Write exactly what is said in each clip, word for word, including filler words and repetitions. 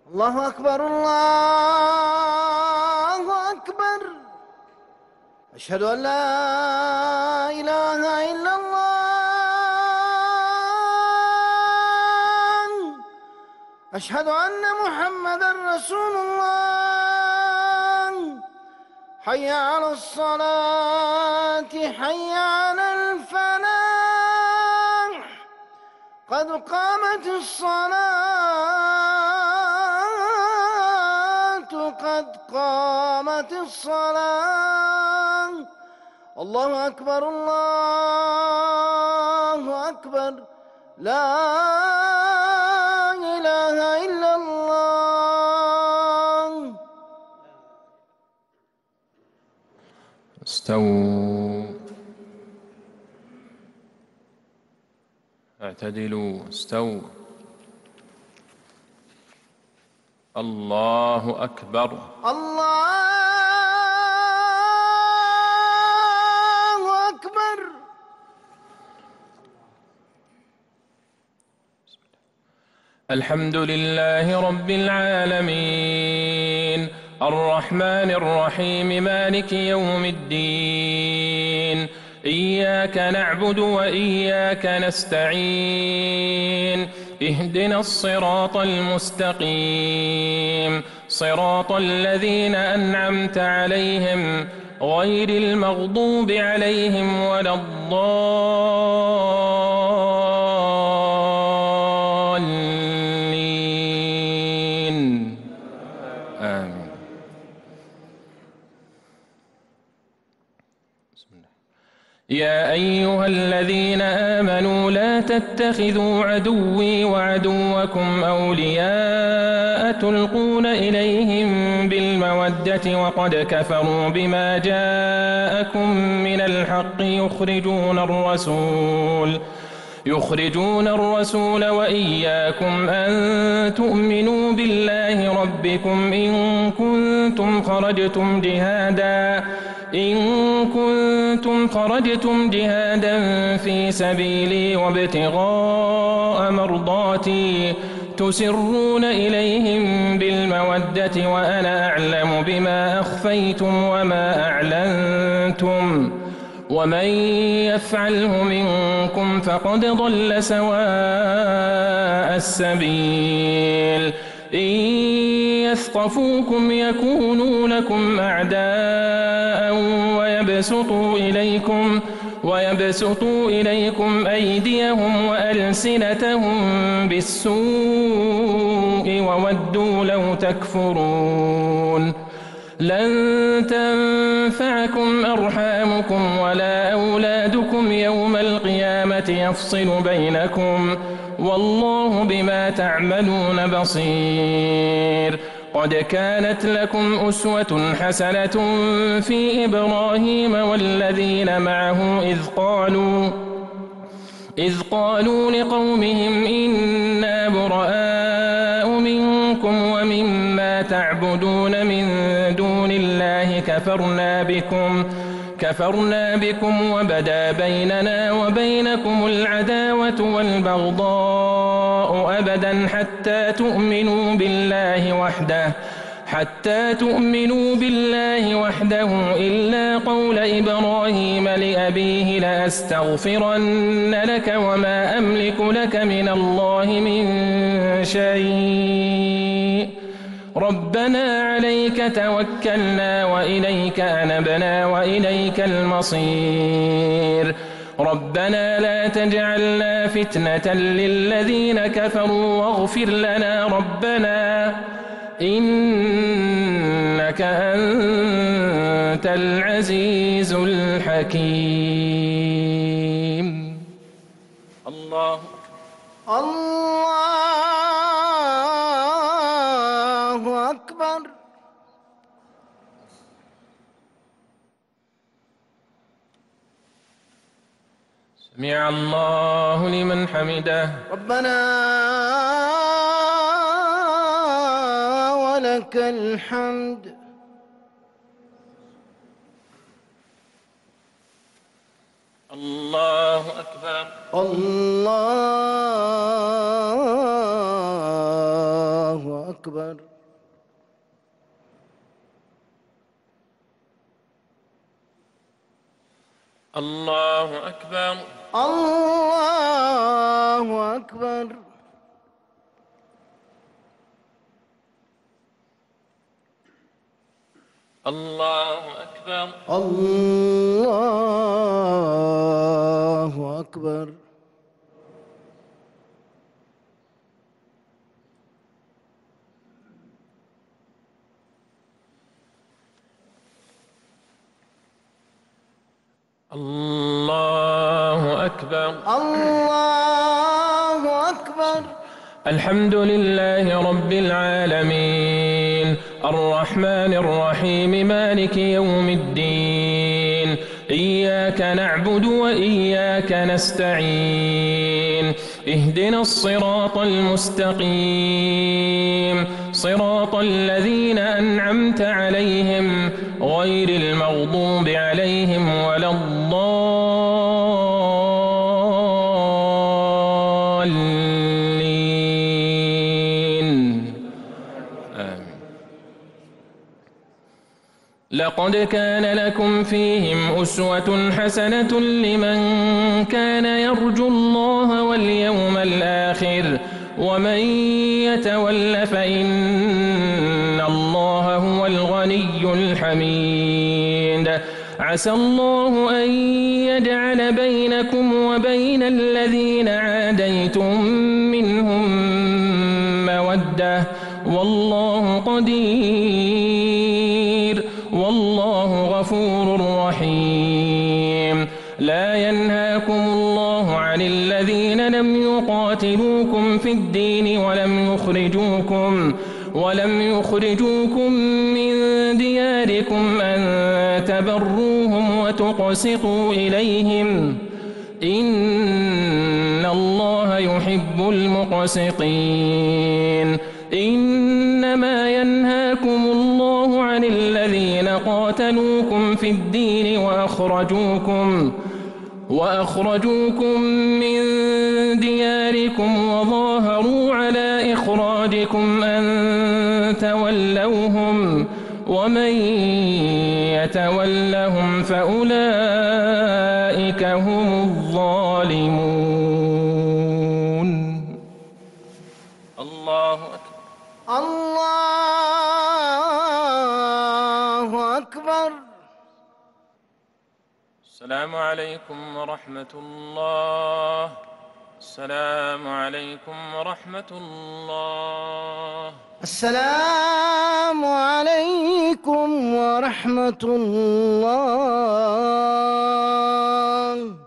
الله أكبر الله أكبر. أشهد أن لا إله إلا الله. أشهد أن محمدًا رسول الله. حي على الصلاة حي على الفلاح. قد قامت الصلاة قد قامت الصلاة. الله أكبر الله أكبر. لا إله إلا الله. استووا اعتدلوا استووا. الله أكبر. الله أكبر. الحمد لله رب العالمين الرحمن الرحيم مالك يوم الدين. إياك نعبد وإياك نستعين. اهدنا الصراط المستقيم صراط الذين أنعمت عليهم غير المغضوب عليهم ولا الضالين. آمين. بسم الله. يا أيها الذين آمنوا لا تتخذوا عدوي وعدوكم أولياء تلقون إليهم بالمودة وقد كفروا بما جاءكم من الحق يخرجون الرسول يخرجون الرسول وإياكم أن تؤمنوا بالله ربكم إن كنتم خرجتم جهادا إن كنتم خرجتم جهادا في سبيلي وابتغاء مرضاتي تسرون إليهم بالمودة وأنا أعلم بما أخفيتم وما أعلنتم ومن يفعله منكم فقد ضل سواء السبيل. إن يثقفوكم يكونوا لكم أعداء ويبسطوا إليكم ويبسطوا إليكم أيديهم وألسنتهم بالسوء وودوا لو تكفرون. لن تنفعكم أرحامكم ولا أولادكم يوم القيامة يفصل بينكم والله بما تعملون بصير. قد كانت لكم أسوة حسنة في إبراهيم والذين معه إذ قالوا إذ قالوا لقومهم إنا براء منكم ومما تعبدون من دون الله كفرنا بكم كفرنا بكم وبدا بيننا وبينكم العداوة والبغضاء أبدا حتى تؤمنوا بالله وحده حتى تؤمنوا بالله وحده إلا قول إبراهيم لأبيه لأستغفرن لك وما أملك لك من الله من شيء ربنا عليك توكلنا وإليك أنبنا وإليك المصير. ربنا لا تجعلنا فتنة للذين كفروا واغفر لنا ربنا إنك أنت العزيز الحكيم. الله الله أكبر. سمع الله لمن حمده. ربنا ولك الحمد. الله أكبر. الله أكبر. الله أكبر. الله أكبر. الله أكبر. الله أكبر. الله أكبر. الله أكبر. الحمد لله رب العالمين الرحمن الرحيم مالك يوم الدين إياك نعبد وإياك نستعين اهدنا الصراط المستقيم صراط الذين أنعمت عليهم غير المغضوب عليهم ولا الضالين آمين. لقد كان لكم فيهم أسوة حسنة لمن كان يرجو الله واليوم الآخر ومن يتول فإن الله هو الغني الحميد عسى الله أن يجعل بينكم وبين الذين عاديتم منهم مودة والله قدير والله غفور رحيم. لا ينهاكم الله عن الذين لم يقاتلوكم في الدين ولم يخرجوكم ولم يخرجوكم من دياركم أن تبروهم وتقسطوا إليهم إن الله يحب المقسطين. إنما ينهاكم الله عن الذين قاتلوكم في الدين وأخرجوكم وأخرجوكم من دياركم وظاهروا على إخراجكم أن تولوهم ومن يتولهم فأولئك هم الظالمون. الله أكبر. الله أكبر. السلام عليكم ورحمة الله. السلام عليكم ورحمة الله. السلام عليكم ورحمة الله.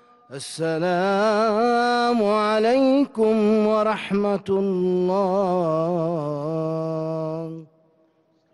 السلام عليكم ورحمة الله.